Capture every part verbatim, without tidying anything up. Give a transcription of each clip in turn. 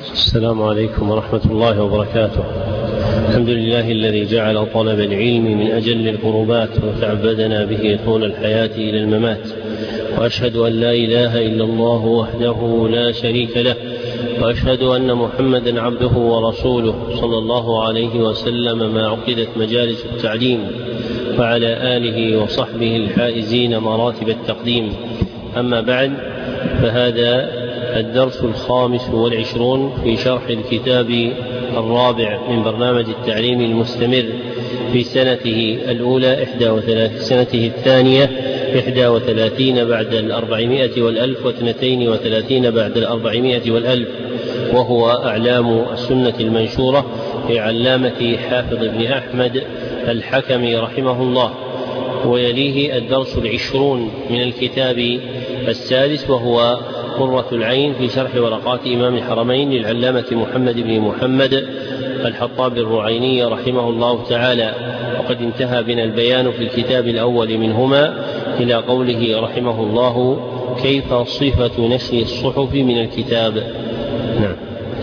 السلام عليكم ورحمة الله وبركاته. الحمد لله الذي جعل طلب العلم من أجل القربات وتعبدنا به طول الحياة إلى الممات، وأشهد أن لا إله إلا الله وحده لا شريك له، وأشهد أن محمدا عبده ورسوله صلى الله عليه وسلم ما عقدت مجالس التعليم، وعلى آله وصحبه الحائزين مراتب التقديم. أما بعد، فهذا الدرس الخامس والعشرون في شرح الكتاب الرابع من برنامج التعليم المستمر في سنته الأولى إحدى وثلاثين سنته الثانية إحدى وثلاثين بعد الأربعمائة والألف واثنتين وثلاثين بعد الأربعمائة والألف، وهو أعلام السنة المنشورة لعلامة حافظ بن أحمد الحكمي رحمه الله. ويليه الدرس العشرون من الكتاب السادس، وهو قرة العين في شرح ورقات إمام الحرمين للعلامة محمد بن محمد الحطاب الرعيني رحمه الله تعالى. وقد انتهى بنا البيان في الكتاب الأول منهما إلى قوله رحمه الله: كيف صفة نشر الصحف من الكتاب. نعم.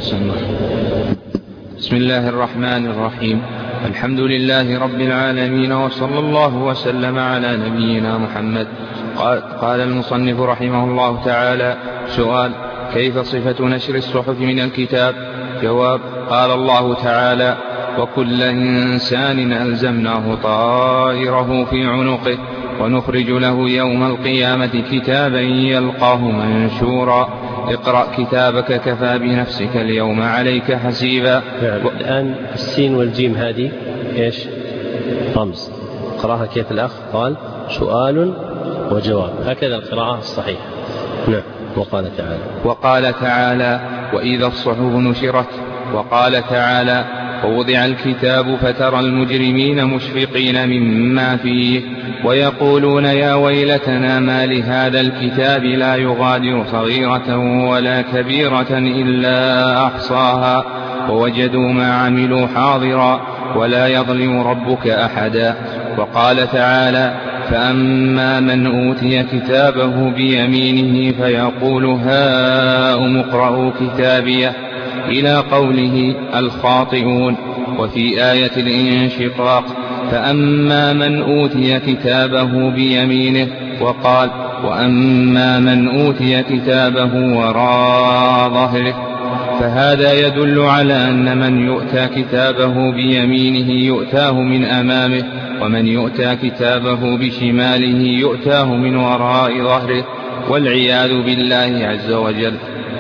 بسم الله الرحمن الرحيم. الحمد لله رب العالمين، وصلى الله وسلم على نبينا محمد. قال المصنف رحمه الله تعالى: سؤال: كيف صفة نشر الصحف من الكتاب؟ جواب: قال الله تعالى: وكل إنسان ألزمناه طائره في عنقه ونخرج له يوم القيامة كتابا يلقاه منشورا اقرأ كتابك كفى بنفسك اليوم عليك حسيبا. و... الآن السين والجيم هذه إيش؟ رمز. قرأها كيف الأخ قال: سؤال وجواب، هكذا القراءة الصحيحة. نعم. وقال تعالى وقال تعالى: وإذا الصحف نشرت. وقال تعالى: ووضع الكتاب فترى المجرمين مشفقين مما فيه ويقولون يا ويلتنا ما لهذا الكتاب لا يغادر صغيرة ولا كبيرة إلا أحصاها ووجدوا ما عملوا حاضرا ولا يظلم ربك أحدا. وقال تعالى: فأما من أوتي كتابه بيمينه فيقول هاؤم اقرءوا كتابيه إلى قوله الخاطئون. وفي آية الانشقاق: فأما من أوتي كتابه بيمينه، وقال: وأما من أوتي كتابه وراء ظهره. فهذا يدل على أن من يؤتى كتابه بيمينه يؤتاه من أمامه، ومن يؤتى كتابه بشماله يؤتاه من وراء ظهره، والعياذ بالله عز وجل.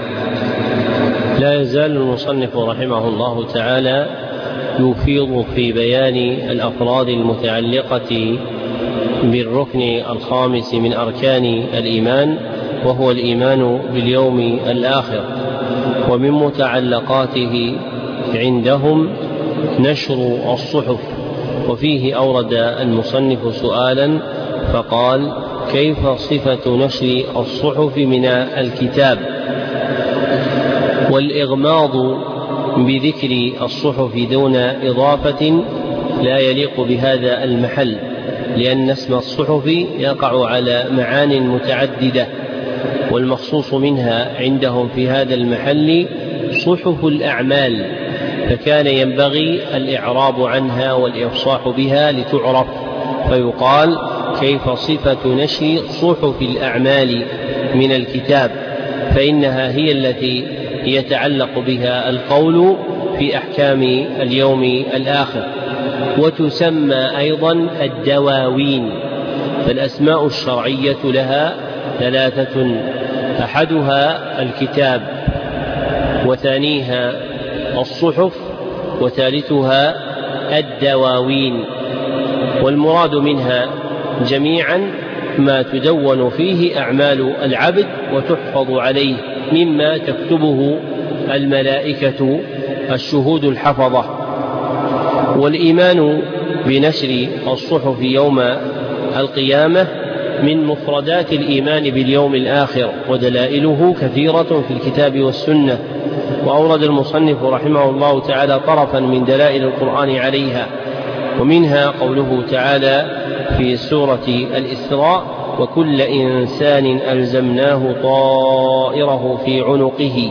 لا يزال المصنف رحمه الله تعالى يفيض في بيان الأفراد المتعلقة بالركن الخامس من أركان الإيمان، وهو الإيمان باليوم الآخر. ومن متعلقاته عندهم نشر الصحف، وفيه أورد المصنف سؤالا فقال: كيف صفة نشر الصحف من الكتاب؟ والإغماض بذكر الصحف دون إضافة لا يليق بهذا المحل، لأن اسم الصحف يقع على معان متعددة، والمخصوص منها عندهم في هذا المحل صحف الأعمال، فكان ينبغي الإعراب عنها والإفصاح بها لتعرف، فيقال: كيف صفة نشر صحف الأعمال من الكتاب، فإنها هي التي يتعلق بها القول في أحكام اليوم الآخر. وتسمى أيضا الدواوين، فالأسماء الشرعية لها ثلاثة: أحدها الكتاب، وثانيها الصحف، وثالثها الدواوين. والمراد منها جميعا ما تدون فيه أعمال العبد وتحفظ عليه مما تكتبه الملائكة الشهود الحفظة. والإيمان بنشر الصحف يوم القيامة من مفردات الإيمان باليوم الآخر، ودلائله كثيرة في الكتاب والسنة. وأورد المصنف رحمه الله تعالى طرفا من دلائل القرآن عليها، ومنها قوله تعالى في سورة الإسراء: وكل إنسان ألزمناه طائره في عنقه.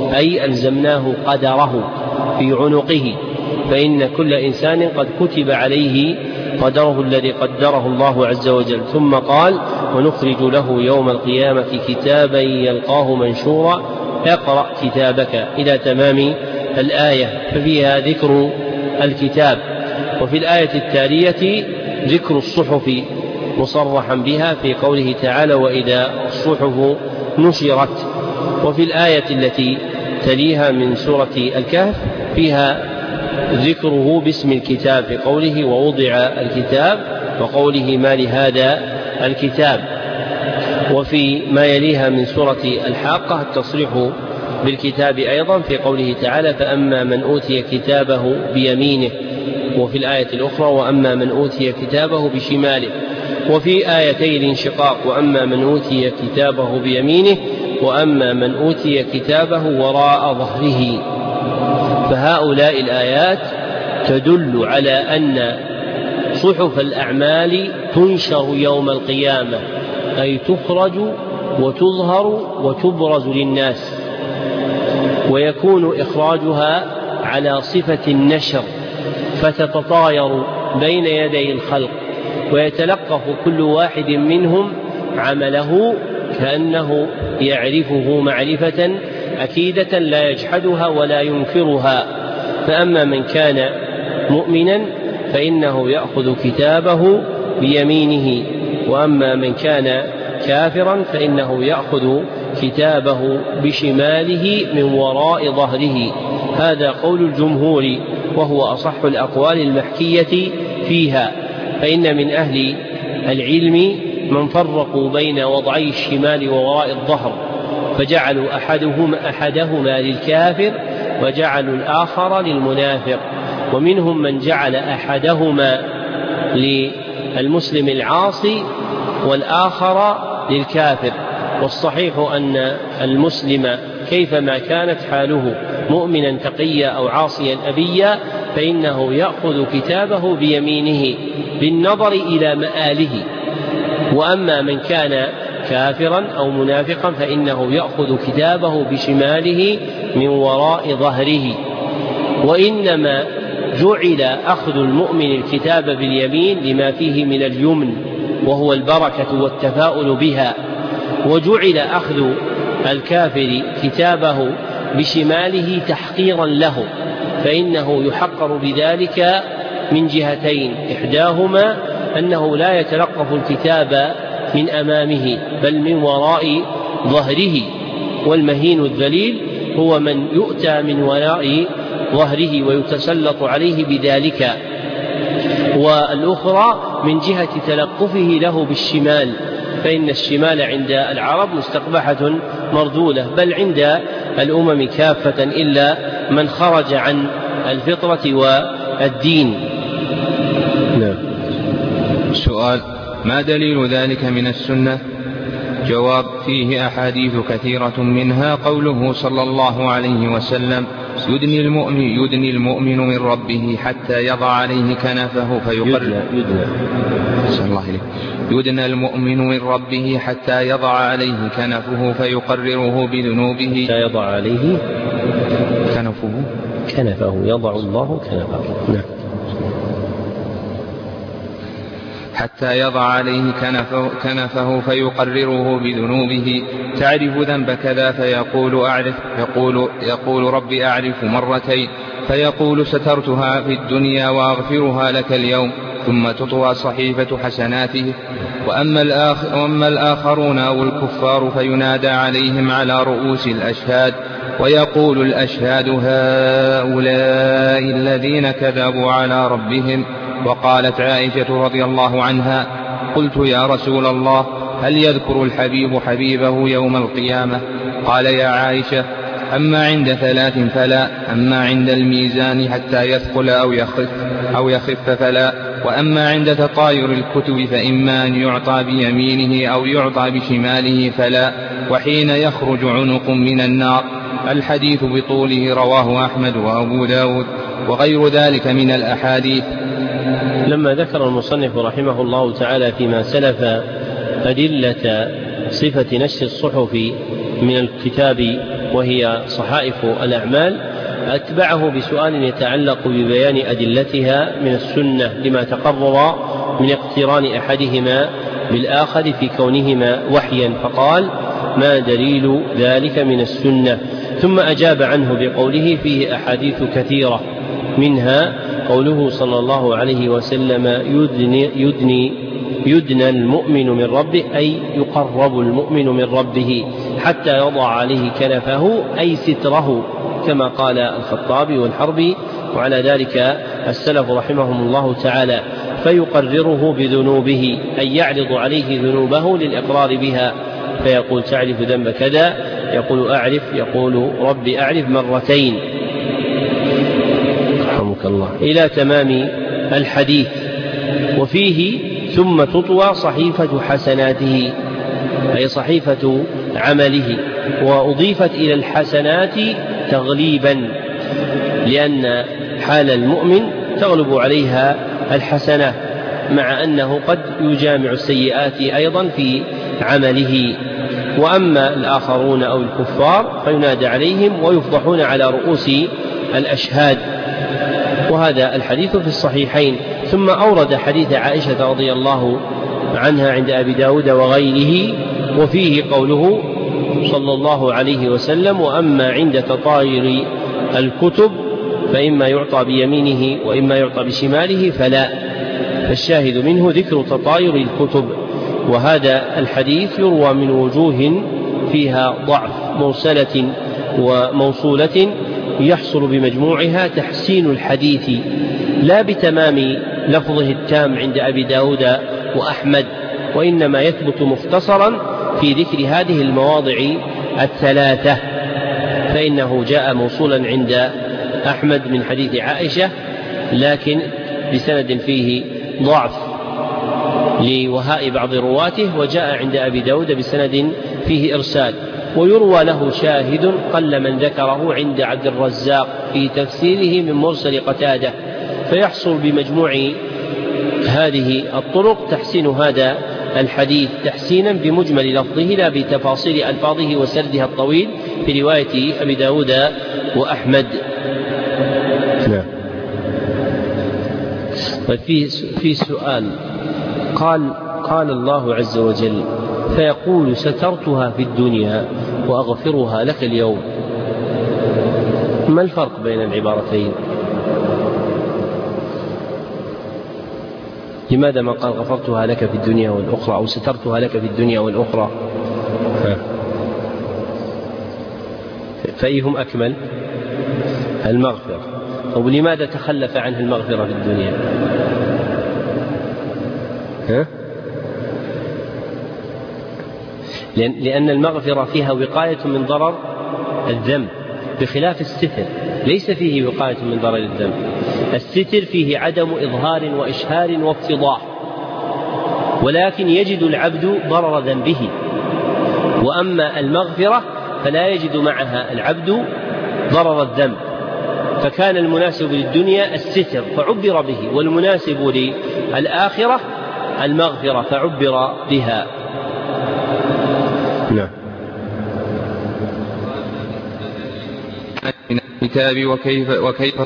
أي ألزمناه قدره في عنقه، فإن كل إنسان قد كتب عليه قدره الذي قدره الله عز وجل. ثم قال: ونخرج له يوم القيامة كتابا يلقاه منشورا اقرأ كتابك إلى تمام الآية، ففيها ذكر الكتاب. وفي الآية التالية ذكر الصحف مصرحا بها في قوله تعالى: وإذا الصحف نشرت. وفي الآية التي تليها من سورة الكهف فيها ذكره باسم الكتاب في قوله: ووضع الكتاب، وقوله: ما لهذا الكتاب. وفي ما يليها من سورة الحاقة التصريح بالكتاب أيضا في قوله تعالى: فأما من أوتي كتابه بيمينه. وفي الآية الأخرى: وأما من أوتي كتابه بشماله. وفي آيتي الانشقاق: وأما من أوتي كتابه بيمينه، وأما من أوتي كتابه وراء ظهره. فهؤلاء الآيات تدل على أن صحف الأعمال تنشر يوم القيامة، أي تخرج وتظهر وتبرز للناس، ويكون إخراجها على صفة النشر، فتتطاير بين يدي الخلق، ويتلقف كل واحد منهم عمله كأنه يعرفه معرفة أكيدة لا يجحدها ولا ينكرها. فأما من كان مؤمنا فإنه يأخذ كتابه بيمينه، وأما من كان كافرا فإنه يأخذ كتابه بشماله من وراء ظهره. هذا قول الجمهور، وهو أصح الأقوال المحكية فيها. فإن من أهل العلم من فرقوا بين وضعي الشمال ووراء الظهر، فجعلوا أحدهما, أحدهما للكافر وجعلوا الآخر للمنافق، ومنهم من جعل أحدهما للمسلم العاصي والآخر للكافر. والصحيح أن المسلم كيفما كانت حاله مؤمنا تقيا أو عاصيا أبيا فإنه يأخذ كتابه بيمينه بالنظر إلى مآله، وأما من كان كافرا أو منافقا فإنه يأخذ كتابه بشماله من وراء ظهره. وإنما جعل أخذ المؤمن الكتاب باليمين لما فيه من اليمن وهو البركة والتفاؤل بها، وجعل أخذ الكافر كتابه بشماله تحقيرا له، فإنه يحقر بذلك من جهتين: إحداهما أنه لا يتلقف الكتاب من أمامه بل من وراء ظهره، والمهين الذليل هو من يؤتى من وراء ظهره ويتسلط عليه بذلك. والأخرى من جهة تلقفه له بالشمال، فإن الشمال عند العرب مستقبحة مردودة، بل عند الأمم كافة إلا من خرج عن الفطرة والدين. نعم. سؤال: ما دليل ذلك من السنة؟ جواب: فيه أحاديث كثيرة منها قوله صلى الله عليه وسلم: يدني المؤمن, يدني المؤمن من ربه حتى يضع عليه كنفه فيقرر يدنى المؤمن من ربه حتى يضع عليه كنفه فيقرره بذنوبه. حتى يضع عليه كنفه كنفه يضع الله كنفه. نعم. حتى يضع عليه كنفه, كنفه فيقرره بذنوبه. تعرف ذنب كذا فيقول أعرف يقول, يقول ربي أعرف مرتين، فيقول سترتها في الدنيا وأغفرها لك اليوم، ثم تطوى صحيفة حسناته. وأما, الآخر وأما الآخرون أو الكفار فينادى عليهم على رؤوس الأشهاد، ويقول الأشهاد هؤلاء الذين كذبوا على ربهم. وقالت عائشة رضي الله عنها: قلت يا رسول الله هل يذكر الحبيب حبيبه يوم القيامة؟ قال: يا عائشة أما عند ثلاث فلا، أما عند الميزان حتى يثقل أو يخف, أو يخف فلا، وأما عند تطاير الكتب فإما أن يعطى بيمينه أو يعطى بشماله فلا، وحين يخرج عنق من النار. الحديث بطوله رواه أحمد وأبو داود وغير ذلك من الأحاديث. لما ذكر المصنف رحمه الله تعالى فيما سلف أدلة صفة نشر الصحف من الكتاب وهي صحائف الأعمال أتبعه بسؤال يتعلق ببيان أدلتها من السنة لما تقرر من اقتران أحدهما بالآخر في كونهما وحيا، فقال: ما دليل ذلك من السنة؟ ثم أجاب عنه بقوله: فيه أحاديث كثيرة، منها قوله صلى الله عليه وسلم: يدني, يدني, يدنى المؤمن من ربه، أي يقرب المؤمن من ربه حتى يضع عليه كنفه أي ستره، كما قال الخطابي والحربي، وعلى ذلك السلف رحمهم الله تعالى، فيقرره بذنوبه أي يعرض عليه ذنوبه للإقرار بها، فيقول: تعرف ذنب كذا؟ يقول: أعرف. يقول: ربي أعرف مرتين، رحمك الله، إلى تمام الحديث. وفيه: ثم تطوى صحيفة حسناته، أي صحيفة عمله، وأضيفت إلى الحسنات تغليبا، لأن حال المؤمن تغلب عليها الحسنات، مع أنه قد يجامع السيئات أيضا في عمله. وأما الآخرون أو الكفار فينادى عليهم ويفضحون على رؤوس الأشهاد. وهذا الحديث في الصحيحين. ثم أورد حديث عائشة رضي الله عنها عند أبي داود وغيره، وفيه قوله صلى الله عليه وسلم: وأما عند تطاير الكتب فإما يعطى بيمينه وإما يعطى بشماله فلا. فالشاهد منه ذكر تطاير الكتب. وهذا الحديث يروى من وجوه فيها ضعف، مرسلة وموصولة، يحصل بمجموعها تحسين الحديث، لا بتمام لفظه التام عند أبي داود وأحمد، وإنما يثبت مختصرا في ذكر هذه المواضع الثلاثة، فإنه جاء موصولا عند أحمد من حديث عائشة، لكن بسند فيه ضعف لوهاء بعض رواته، وجاء عند أبي داود بسند فيه إرسال. ويروى له شاهد قل من ذكره عند عبد الرزاق في تفسيره من مرسل قتادة، فيحصل بمجموع هذه الطرق تحسين هذا الحديث تحسينا بمجمل لفظه لا بتفاصيل ألفاظه وسردها الطويل في رواية أبي داود وأحمد. نعم. في في سؤال قال قال الله عز وجل: فيقول: سترتها في الدنيا وأغفرها لك اليوم. ما الفرق بين العبارتين؟ لماذا ما قال غفرتها لك في الدنيا والأخرى أو سترتها لك في الدنيا والأخرى؟ فأيهم أكمل؟ المغفرة. طب لماذا تخلف عنه المغفرة في الدنيا؟ ها؟ لأن المغفرة فيها وقاية من ضرر الذنب، بخلاف الستر ليس فيه وقاية من ضرر الذنب. الستر فيه عدم إظهار وإشهار وافتضاح، ولكن يجد العبد ضرر ذنبه. وأما المغفرة فلا يجد معها العبد ضرر الذنب، فكان المناسب للدنيا الستر فعبر به، والمناسب للآخرة المغفرة فعبر بها. نعم. من الكتاب وكيف وكيف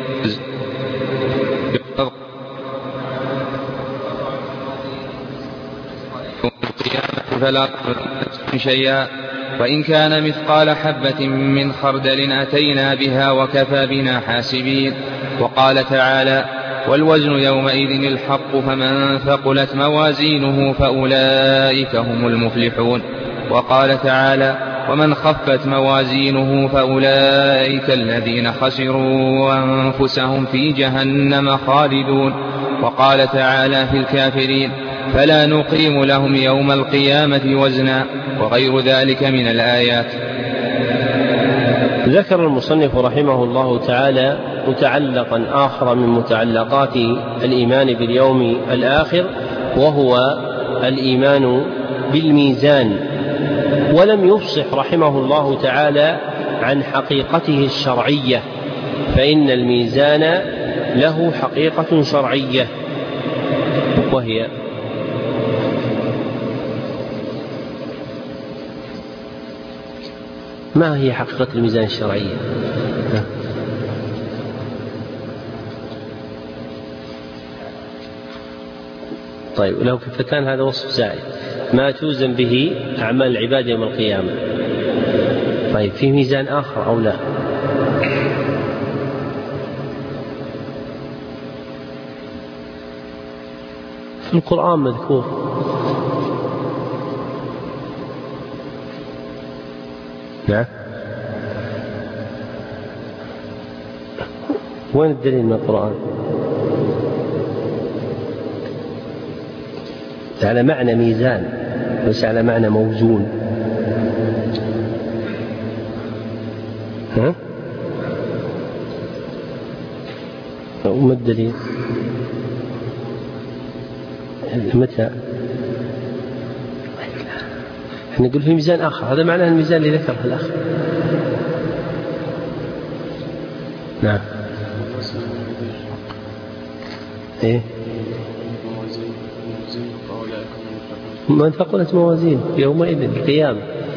فلا شيئا، وإن كان مثقال حبة من خردل أتينا بها وكفى بنا حاسبين. وقال تعالى: والوزن يومئذ الحق فمن ثقلت موازينه فأولئك هم المفلحون. وقال تعالى: ومن خفت موازينه فأولئك الذين خسروا أنفسهم في جهنم خالدون. وقال تعالى في الكافرين: فلا نقيم لهم يوم القيامة وزنا، وغير ذلك من الآيات. ذكر المصنف رحمه الله تعالى متعلقا آخر من متعلقات الإيمان باليوم الآخر، وهو الإيمان بالميزان، ولم يفصح رحمه الله تعالى عن حقيقته الشرعية، فإن الميزان له حقيقة شرعية، وهي ما هي حقيقة الميزان الشرعية؟ طيب لو كفتان هذا وصف زائد، ما توزن به أعمال العباد يوم القيامة. طيب في ميزان آخر أو لا؟ في القرآن مذكور. نعم. وين الدليل من القرآن؟ على معنى ميزان ليس على معنى موزون. ها؟ وما الدليل؟ متى؟ نقول في ميزان آخر، هذا معناه الميزان اللي ذكره الأخ. نعم. إيه؟ ما أنت قلت موازين يومئذ القيامة.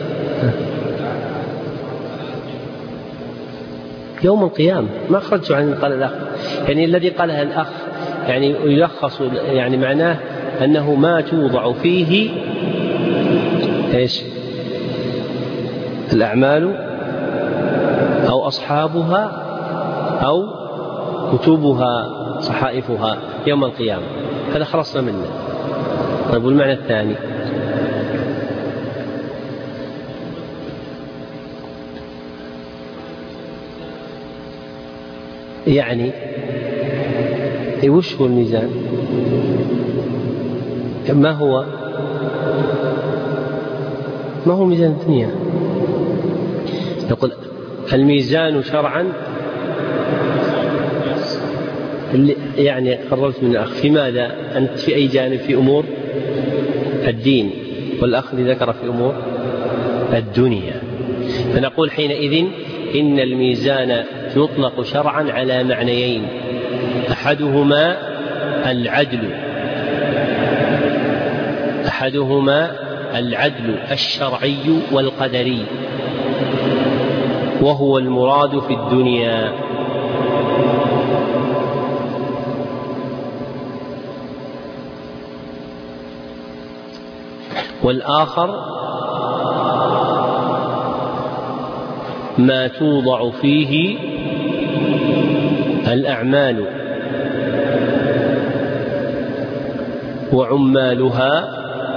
يوم القيامة ما خرجوا عن قال الأخ، يعني الذي قالها الأخ يعني يلخص، يعني معناه أنه ما توضع فيه إيش؟ الأعمال أو أصحابها أو كتبها صحائفها يوم القيامة، هذا خلصنا منه. طيب والمعنى الثاني؟ يعني وش هو الميزان؟ ما هو ما هو ميزان الدنيا؟ نقول الميزان شرعا يعني قررت من الأخ في ماذا أنت في أي جانب؟ في أمور الدين، والأخ اللي ذكر في أمور الدنيا. فنقول حينئذ إن الميزان يطلق شرعا على معنيين، أحدهما العدل أحدهما العدل الشرعي والقدري، وهو المراد في الدنيا. والآخر ما توضع فيه الأعمال وعمالها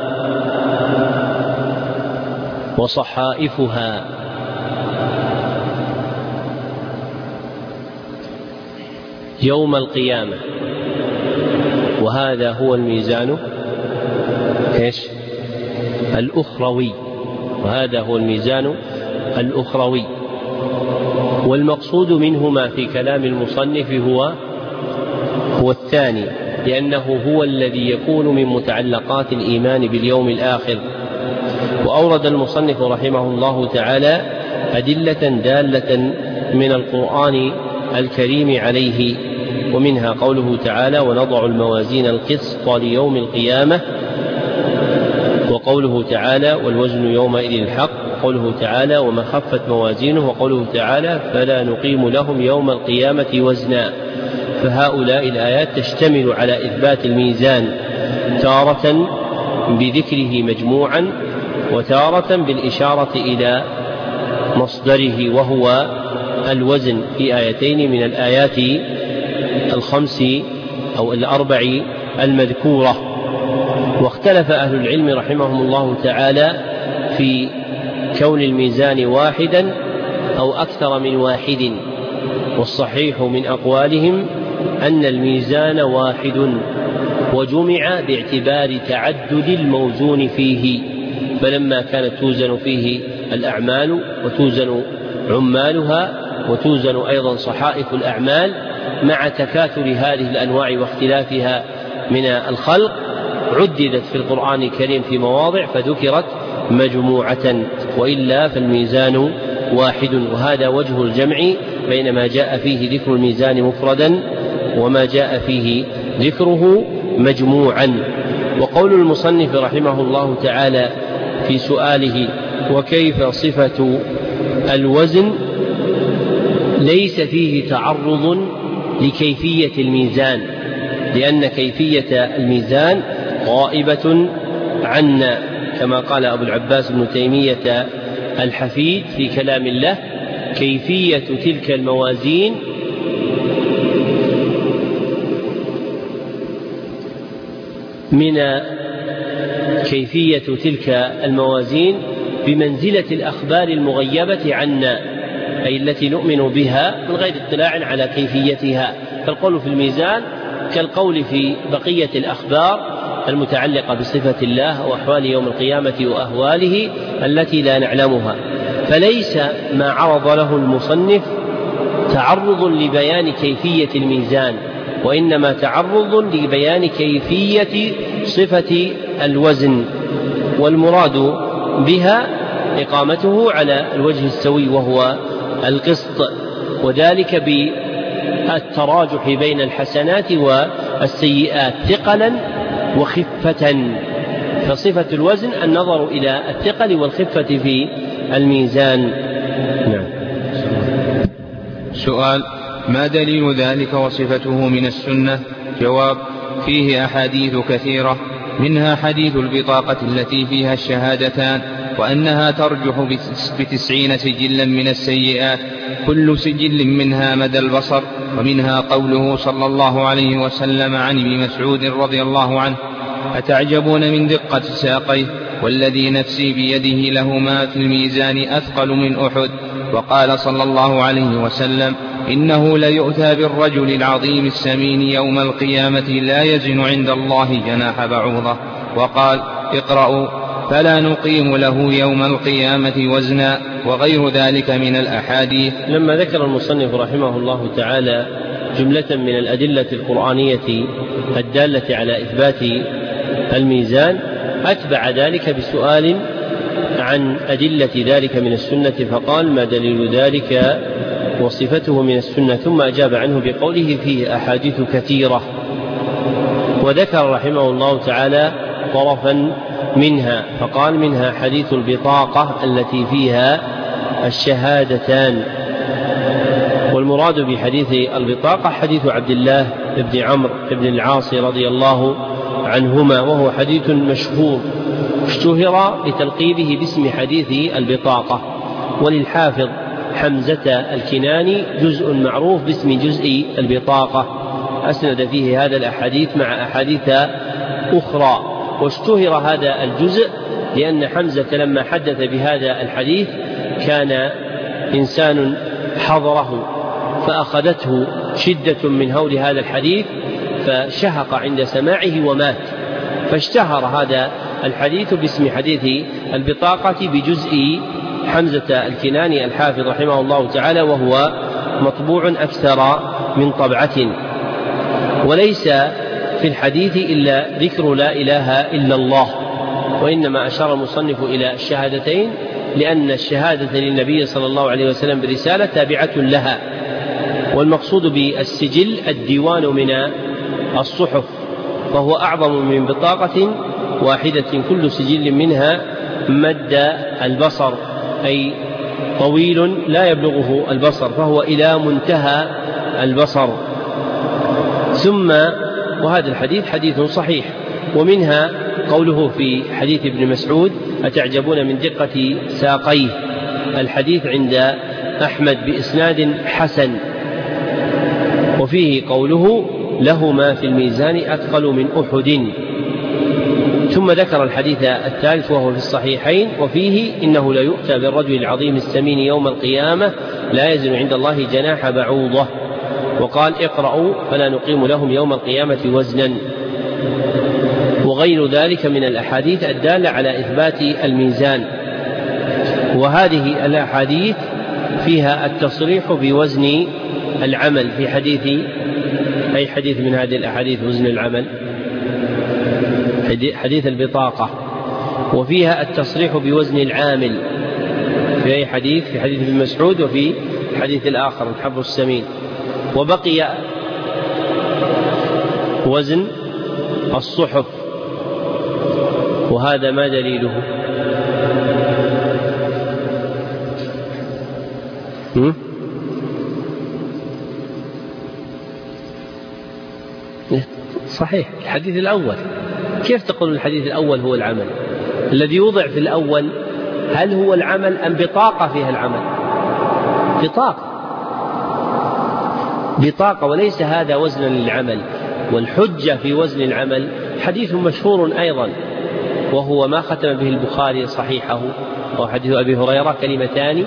وصحائفها يوم القيامة، وهذا هو الميزان إيش؟ الأخروي، وهذا هو الميزان الأخروي. والمقصود منهما في كلام المصنف هو هو الثاني، لأنه هو الذي يكون من متعلقات الإيمان باليوم الآخر. وأورد المصنف رحمه الله تعالى أدلة دالة من القرآن الكريم عليه، ومنها قوله تعالى: ونضع الموازين القسط ليوم القيامة، وقوله تعالى: والوزن يومئذ الحق، وقوله تعالى: ومن خفت موازينه، وقوله تعالى: فلا نقيم لهم يوم القيامة وزنا. فهؤلاء الآيات تشتمل على إثبات الميزان تارة بذكره مجموعا، وتارة بالإشارة إلى مصدره وهو الوزن في آيتين من الآيات الخمس أو الأربع المذكورة. واختلف أهل العلم رحمهم الله تعالى في كون الميزان واحدا أو أكثر من واحد، والصحيح من أقوالهم أن الميزان واحد، وجمع باعتبار تعدد الموزون فيه، فلما كانت توزن فيه الأعمال وتوزن عمالها وتوزن أيضا صحائف الأعمال مع تكاثر هذه الأنواع واختلافها من الخلق، عددت في القرآن الكريم في مواضع فذكرت مجموعة، وإلا فالميزان واحد. وهذا وجه الجمع بين ما جاء فيه ذكر الميزان مفردا وما جاء فيه ذكره مجموعا. وقول المصنف رحمه الله تعالى في سؤاله: وكيف صفة الوزن ليس فيه تعرض لكيفية الميزان، لأن كيفية الميزان غائبة عنا، كما قال أبو العباس بن تيمية الحفيد في كلام الله: كيفية تلك الموازين من كيفية تلك الموازين بمنزلة الأخبار المغيبة عنا، أي التي نؤمن بها من غير اطلاع على كيفيتها. فالقول في الميزان كالقول في بقية الأخبار المتعلقة بصفة الله وأحوال يوم القيامة وأهواله التي لا نعلمها. فليس ما عرض له المصنف تعرض لبيان كيفية الميزان، وإنما تعرض لبيان كيفية صفة الوزن، والمراد بها إقامته على الوجه السوي وهو القسط، وذلك بالتراجح بين الحسنات والسيئات ثقلا وخفة. فصفة الوزن النظر إلى الثقل والخفة في الميزان. نعم. سؤال: ما دليل ذلك وصفته من السنة؟ جواب: فيه أحاديث كثيرة، منها حديث البطاقة التي فيها الشهادتان، وأنها ترجح بتسعين سجلا من السيئات، كل سجل منها مدى البصر. ومنها قوله صلى الله عليه وسلم عن ابن مسعود رضي الله عنه: أتعجبون من دقة ساقيه، والذي نفسي بيده لهما في الميزان أثقل من أحد. وقال صلى الله عليه وسلم: إنه ليؤتى بالرجل العظيم السمين يوم القيامة لا يزن عند الله جناح بعوضة. وقال: اقرأوا فلا نقيم له يوم القيامة وزنا، وغير ذلك من الأحاديث. لما ذكر المصنف رحمه الله تعالى جملة من الأدلة القرآنية الدالة على إثبات الميزان، أتبع ذلك بسؤال عن أدلة ذلك من السنة، فقال: ما دليل ذلك وصفته من السنة؟ ثم أجاب عنه بقوله: فيه أحاديث كثيرة. وذكر رحمه الله تعالى طرفا منها، فقال: منها حديث البطاقة التي فيها الشهادتان. والمراد بحديث البطاقة حديث عبد الله بن عمرو بن العاص رضي الله عنهما، وهو حديث مشهور اشتهر بتلقيبه باسم حديث البطاقة. وللحافظ حمزة الكناني جزء معروف باسم جزء البطاقة، أسند فيه هذا الأحاديث مع أحاديث أخرى. واشتهر هذا الجزء لأن حمزة لما حدث بهذا الحديث كان إنسان حضره فأخذته شدة من هول هذا الحديث فشهق عند سماعه ومات، فاشتهر هذا الحديث باسم حديث البطاقة بجزء حمزة الكناني الحافظ رحمه الله تعالى، وهو مطبوع أكثر من طبعة. وليس في الحديث إلا ذكر لا إله إلا الله، وإنما أشار المصنف إلى الشهادتين لأن الشهادة للنبي صلى الله عليه وسلم برسالة تابعة لها. والمقصود بالسجل الديوان من الصحف، فهو أعظم من بطاقة واحدة، كل سجل منها مد البصر، أي طويل لا يبلغه البصر، فهو إلى منتهى البصر. ثم وهذا الحديث حديث صحيح. ومنها قوله في حديث ابن مسعود: أتعجبون من دقة ساقيه، الحديث عند أحمد بإسناد حسن. وفيه قوله: لهما في الميزان أثقل من أحد. ثم ذكر الحديث الثالث وهو في الصحيحين، وفيه: إنه لا يؤتى بالرجل العظيم السمين يوم القيامة لا يزن عند الله جناح بعوضة. وقال: اقرأوا فلا نقيم لهم يوم القيامة وزنا. وغير ذلك من الأحاديث الدالة على إثبات الميزان. وهذه الأحاديث فيها التصريح بوزن العمل في حديث أي حديث من هذه الأحاديث وزن العمل؟ حديث البطاقة. وفيها التصريح بوزن العامل في أي حديث؟ في حديث ابن مسعود وفي الحديث الآخر الحبر السمين. وبقي وزن الصحف، وهذا ما دليله؟ صحيح الحديث الأول. كيف تقول الحديث الأول هو العمل؟ الذي يوضع في الأول هل هو العمل أم بطاقة فيها العمل؟ بطاقة بطاقة وليس هذا وزنا للعمل. والحجة في وزن العمل حديث مشهور أيضا، وهو ما ختم به البخاري صحيحه، وهو حديث أبي هريرة: كلمتان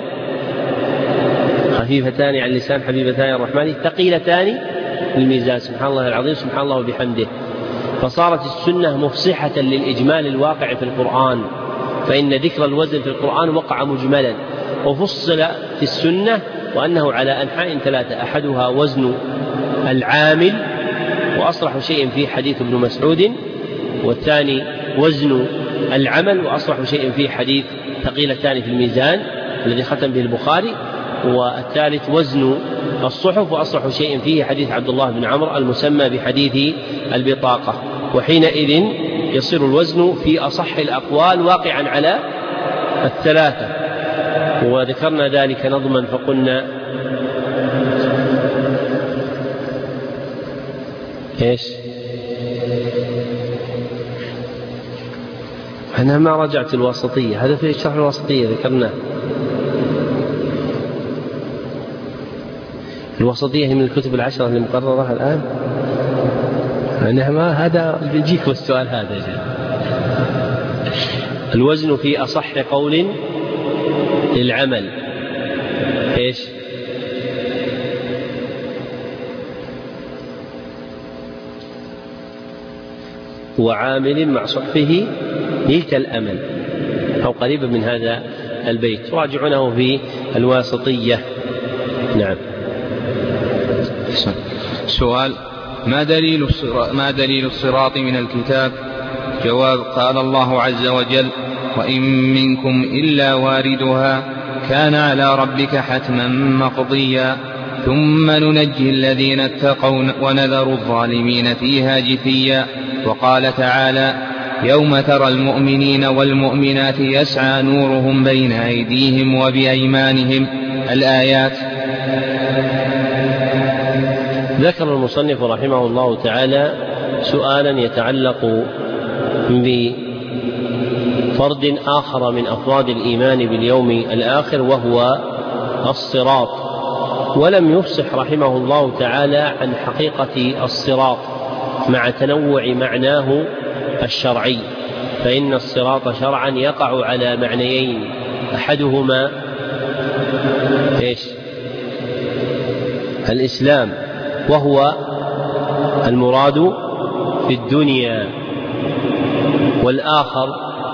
خفيفتان على اللسان حبيبتان الرحمن ثقيلتان في الميزان، سبحان الله العظيم سبحان الله وبحمده. فصارت السنة مفصحة للإجمال الواقع في القرآن، فإن ذكر الوزن في القرآن وقع مجملا وفصل في السنة، وأنه على أنحاء ثلاثة: أحدها وزن العامل، وأصرح شيء فيه حديث ابن مسعود، والثاني وزن العمل، وأصرح شيء فيه حديث ثقيلتان في الميزان الذي ختم به البخاري، والثالث وزن الصحف، وأصرح شيء فيه حديث عبد الله بن عمرو المسمى بحديث البطاقة. وحينئذ يصير الوزن في أصح الأقوال واقعا على الثلاثة. وذكرنا ذلك نظما فقلنا إيش؟ أنا ما رجعت الواسطية، هذا في شرح الواسطية ذكرناه. الوسطية من الكتب العشرة المقررة الآن. أنا ما هذا بيجيك السؤال هذا جاء. الوزن في أصح قول للعمل إيش؟ وعامل مع صحفه نيت الأمل، أو قريبا من هذا البيت، راجعونه في الواسطية. نعم. سؤال: ما دليل ما دليل الصراط من الكتاب؟ جواب: قال الله عز وجل: وإن منكم إلا واردها كان على ربك حتما مقضيا ثم ننجي الذين اتقوا ونذر الظالمين فيها جثيا. وقال تعالى: يوم ترى المؤمنين والمؤمنات يسعى نورهم بين أيديهم وبأيمانهم. الآيات. ذكر المصنف رحمه الله تعالى سؤالا يتعلق بفرد آخر من أفراد الإيمان باليوم الآخر، وهو الصراط، ولم يفصح رحمه الله تعالى عن حقيقة الصراط مع تنوع معناه الشرعي، فإن الصراط شرعا يقع على معنيين: أحدهما إيش؟ الإسلام، وهو المراد في الدنيا، والآخر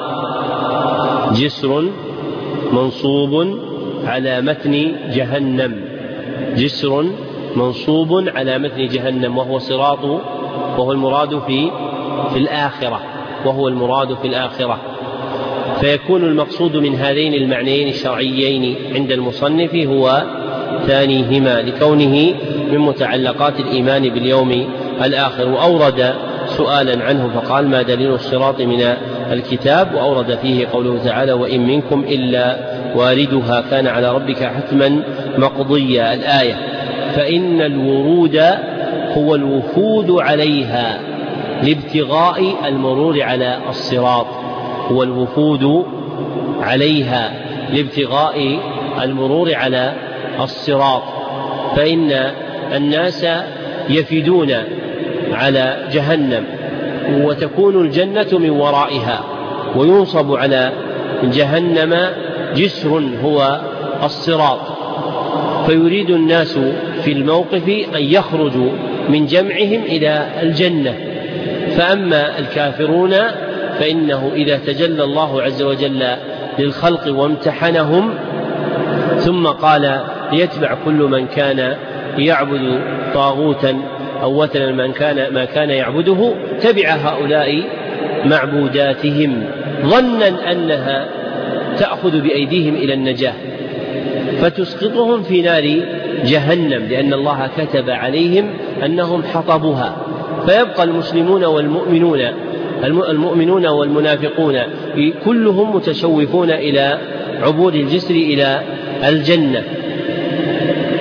جسر منصوب على متن جهنم، جسر منصوب على متن جهنم، وهو صراط، وهو المراد في في الآخرة، وهو المراد في الآخرة. فيكون المقصود من هذين المعنيين الشرعيين عند المصنف هو ثانيهما، لكونه من متعلقات الإيمان باليوم الآخر. وأورد سؤالا عنه فقال: ما دليل الصراط من الكتاب؟ وأورد فيه قوله تعالى: وإن منكم إلا واردها كان على ربك حتما مقضيا، الآية. فإن الورود هو الوفود عليها لابتغاء المرور على الصراط، هو الوفود عليها لابتغاء المرور على الصراط. فإن الناس يفدون على جهنم، وتكون الجنة من ورائها، وينصب على جهنم جسر هو الصراط، فيريد الناس في الموقف أن يخرجوا من جمعهم إلى الجنة. فأما الكافرون فإنه إذا تجلى الله عز وجل للخلق وامتحنهم ثم قال ليتبع كل من كان يعبد طاغوتا أو وثنا من كان ما كان يعبده، تبع هؤلاء معبوداتهم ظنا أنها تأخذ بأيديهم إلى النجاة، فتسقطهم في نار جهنم، لأن الله كتب عليهم أنهم حطبها. فيبقى المسلمون والمؤمنون المؤمنون والمنافقون كلهم متشوفون إلى عبور الجسر إلى الجنة.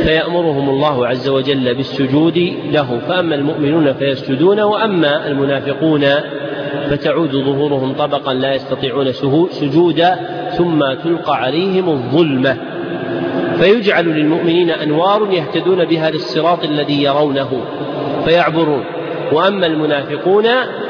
فيأمرهم الله عز وجل بالسجود له، فأما المؤمنون فيسجدون، وأما المنافقون فتعود ظهورهم طبقا لا يستطيعون سجودا، ثم تلقى عليهم الظلمة، فيجعل للمؤمنين أنوار يهتدون بها للصراط الذي يرونه فيعبرون، وأما المنافقون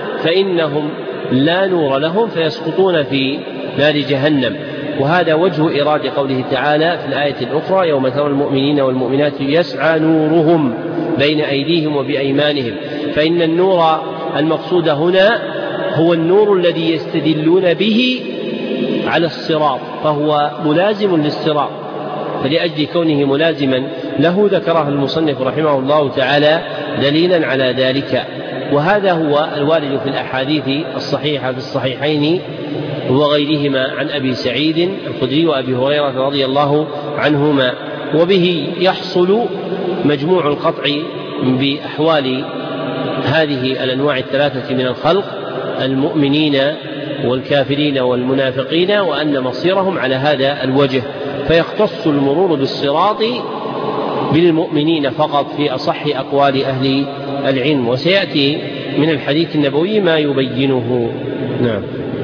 فإنهم لا نور لهم فيسقطون في نار جهنم. وهذا وجه إرادة قوله تعالى في الآية الأخرى: يوم ترى المؤمنين والمؤمنات يسعى نورهم بين أيديهم وبأيمانهم. فإن النور المقصود هنا هو النور الذي يستدلون به على الصراط، فهو ملازم للصراط، فلأجل كونه ملازما له ذكره المصنف رحمه الله تعالى دليلا على ذلك. وهذا هو الوارد في الأحاديث الصحيحة في الصحيحين وغيرهما عن أبي سعيد الخدري وأبي هريرة رضي الله عنهما، وبه يحصل مجموع القطع بأحوال هذه الأنواع الثلاثة من الخلق: المؤمنين والكافرين والمنافقين، وأن مصيرهم على هذا الوجه، فيختص المرور بالصراط بالمؤمنين فقط في أصح أقوال أهل العلم، وسيأتي من الحديث النبوي ما يبينه. نعم.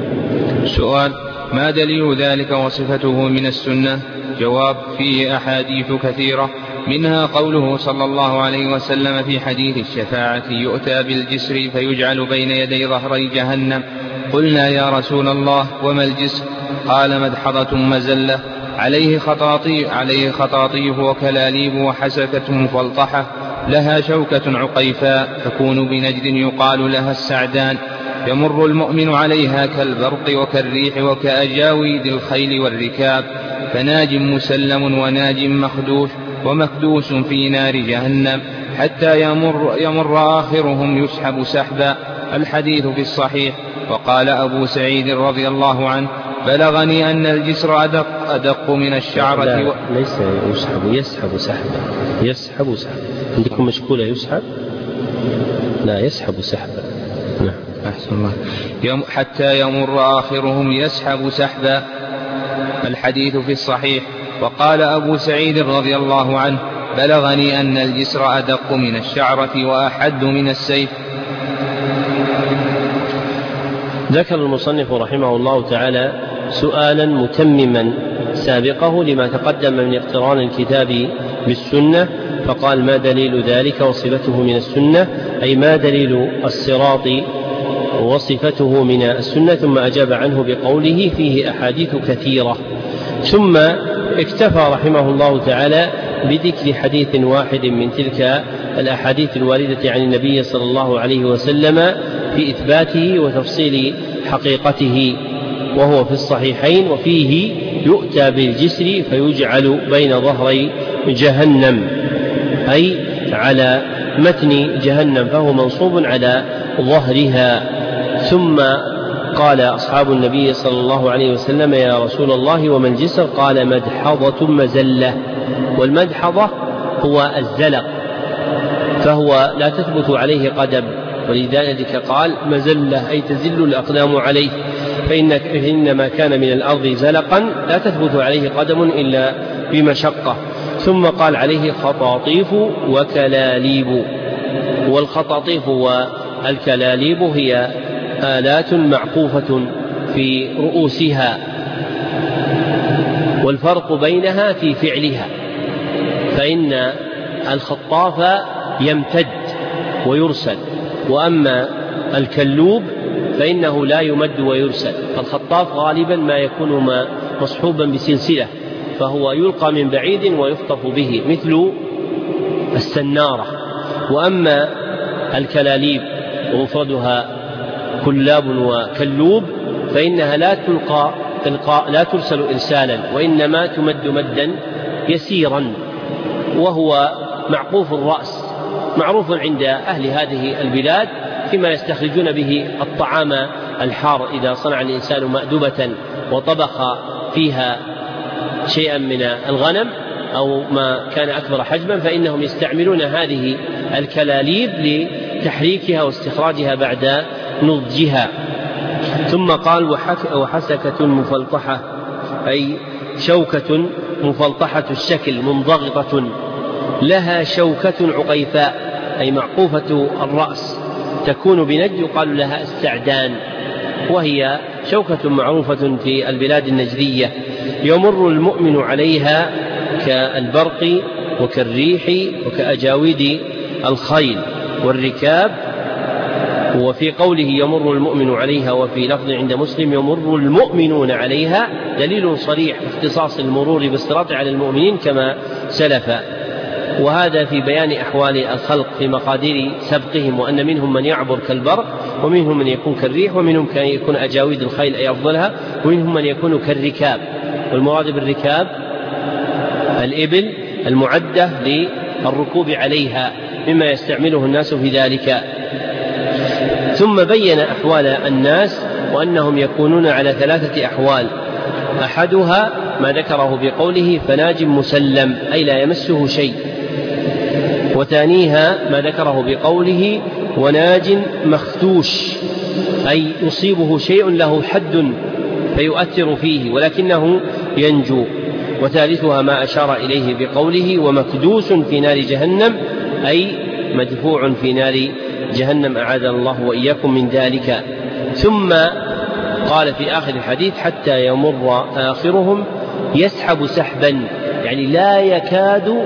سؤال: ما دليل ذلك وصفته من السنة؟ جواب: فيه أحاديث كثيرة، منها قوله صلى الله عليه وسلم في حديث الشفاعة: يؤتى بالجسر فيجعل بين يدي ظهري جهنم. قلنا: يا رسول الله وما الجسر؟ قال: مدحضة مزلة عليه خطاطيف عليه خطاطيف وكلاليب وحسكة مفلطحة لها شوكة عقيفاء تكون بنجد يقال لها السعدان، يمر المؤمن عليها كالبرق وكالريح وكأجاويد الخيل والركاب، فناج مسلم وناج مخدوش ومكدوس في نار جهنم حتى يمر, يمر آخرهم يسحب سحبا. الحديث في الصحيح. وقال أبو سعيد رضي الله عنه: بلغني أن الجسر أدق, أدق من الشعرة. لا و... ليس يسحب، يسحب سحبا. يسحب سحبا. عندكم مشكولة يسحب؟ لا، يسحب سحبا. نعم. أحسن الله. يم... حتى يمر آخرهم يسحب سحبا. الحديث في الصحيح. وقال أبو سعيد رضي الله عنه: بلغني أن الجسر أدق من الشعرة وأحد من السيف. ذكر المصنف رحمه الله تعالى سؤالا متمما سابقه لما تقدم من اقتران الكتاب بالسنة، فقال: ما دليل ذلك وصفته من السنة؟ أي ما دليل الصراط وصفته من السنة، ثم أجاب عنه بقوله: فيه أحاديث كثيرة. ثم اكتفى رحمه الله تعالى بذكر حديث واحد من تلك الأحاديث الواردة عن النبي صلى الله عليه وسلم في إثباته وتفصيل حقيقته، وهو في الصحيحين، وفيه: يؤتى بالجسر فيجعل بين ظهري جهنم، أي على متن جهنم، فهو منصوب على ظهرها. ثم قال أصحاب النبي صلى الله عليه وسلم: يا رسول الله وما الجسر؟ قال: مدحضة مزلة. والمدحضة هو الزلق، فهو لا تثبت عليه قدم، ولذلك قال مزلة أي تزل الأقدام عليه، فإنما كان من الأرض زلقا لا تثبت عليه قدم إلا بمشقة. ثم قال: عليه خطاطيف وكلاليب. والخطاطيف والكلاليب هي آلات معقوفة في رؤوسها، والفرق بينها في فعلها، فإن الخطاف يمتد ويرسل، وأما الكلوب فإنه لا يمد ويرسل. الخطاف غالبا ما يكون مصحوبا بسلسلة، فهو يلقى من بعيد ويخطف به مثل السنارة. وأما الكلاليب ومفردها كلاب وكلوب فإنها لا تلقى تلقى لا ترسل إرسالا، وإنما تمد مدا يسيرا، وهو معقوف الرأس، معروف عند أهل هذه البلاد فيما يستخرجون به الطعام الحار. إذا صنع الإنسان مأدبة وطبخ فيها شيئا من الغنم أو ما كان أكبر حجما فإنهم يستعملون هذه الكلاليب لتحريكها واستخراجها بعد نضجها. ثم قال: وحسكة مفلطحة، أي شوكة مفلطحة الشكل منضغطة لها شوكة عقيفاء أي معقوفة الرأس تكون بنجد يقال لها السعدان، وهي شوكة معروفة في البلاد النجدية، يمر المؤمن عليها كالبرق وكالريح وكأجاويد الخيل والركاب. وفي قوله يمر المؤمن عليها وفي لفظ عند مسلم يمر المؤمنون عليها دليل صريح في اختصاص المرور بالصراط على المؤمنين كما سلف، وهذا في بيان أحوال الخلق في مقادير سبقهم، وأن منهم من يعبر كالبرق ومنهم من يكون كالريح ومنهم كان يكون أجاويد الخيل أي أفضلها ومنهم من يكون كالركاب، والمراد بالركاب الإبل المعدة للركوب عليها مما يستعمله الناس في ذلك. ثم بين أحوال الناس وأنهم يكونون على ثلاثة أحوال، أحدها ما ذكره بقوله فناج مسلم أي لا يمسه شيء، وثانيها ما ذكره بقوله وناج مختوش أي يصيبه شيء له حد فيؤثر فيه ولكنه ينجو، وثالثها ما أشار إليه بقوله ومكدوس في نار جهنم أي مدفوع في نار جهنم أعاذنا الله وإياكم من ذلك. ثم قال في آخر الحديث حتى يمر آخرهم يسحب سحبا يعني لا يكاد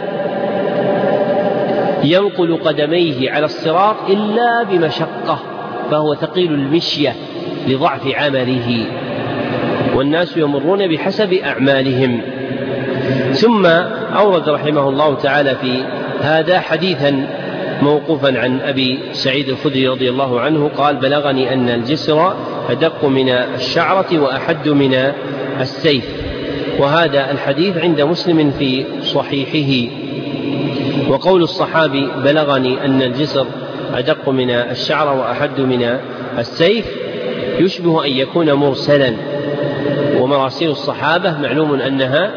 ينقل قدميه على الصراط إلا بمشقة، فهو ثقيل المشية لضعف عمله، والناس يمرون بحسب أعمالهم. ثم أورد رحمه الله تعالى في هذا حديثا موقوفا عن أبي سعيد الخدري رضي الله عنه قال بلغني أن الجسر أدق من الشعرة وأحد من السيف، وهذا الحديث عند مسلم في صحيحه. وقول الصحابي بلغني أن الجسر أدق من الشعر وأحد من السيف يشبه أن يكون مرسلا، ومراسيل الصحابة معلوم أنها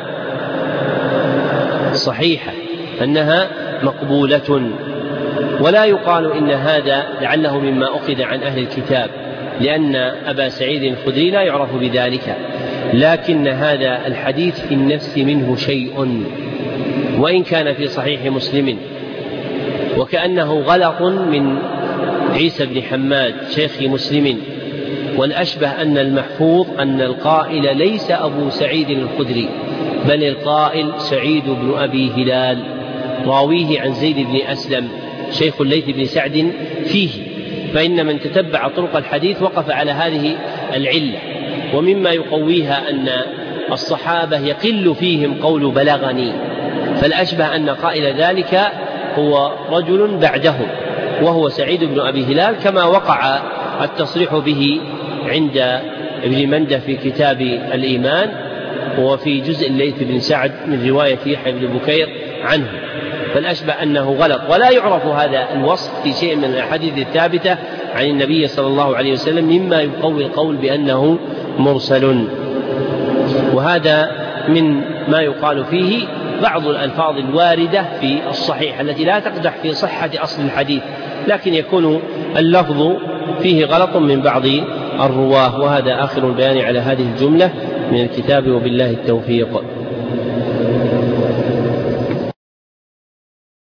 صحيحة أنها مقبولة، ولا يقال إن هذا لعله مما أخذ عن أهل الكتاب لأن أبا سعيد الخدري لا يعرف بذلك، لكن هذا الحديث في النفس منه شيء وإن كان في صحيح مسلم، وكأنه غلط من عيسى بن حماد شيخ مسلم، والأشبه أن المحفوظ أن القائل ليس أبو سعيد الخدري بل القائل سعيد بن أبي هلال راويه عن زيد بن أسلم شيخ الليث بن سعد فيه، فإن من تتبع طرق الحديث وقف على هذه العلة. ومما يقويها أن الصحابة يقل فيهم قول بلغني، فالأشبه أن قائل ذلك هو رجل بعدهم وهو سعيد بن أبي هلال، كما وقع التصريح به عند ابن منده في كتاب الإيمان وفي جزء الليث بن سعد من رواية يحيى بن بكير عنه، فالأشبه أنه غلط. ولا يعرف هذا الوصف في شيء من الأحاديث الثابتة عن النبي صلى الله عليه وسلم مما يقوي القول بأنه مرسل، وهذا من ما يقال فيه بعض الألفاظ الواردة في الصحيح التي لا تقدح في صحة أصل الحديث، لكن يكون اللفظ فيه غلط من بعض الرواه. وهذا آخر البيان على هذه الجملة من الكتاب، وبالله التوفيق.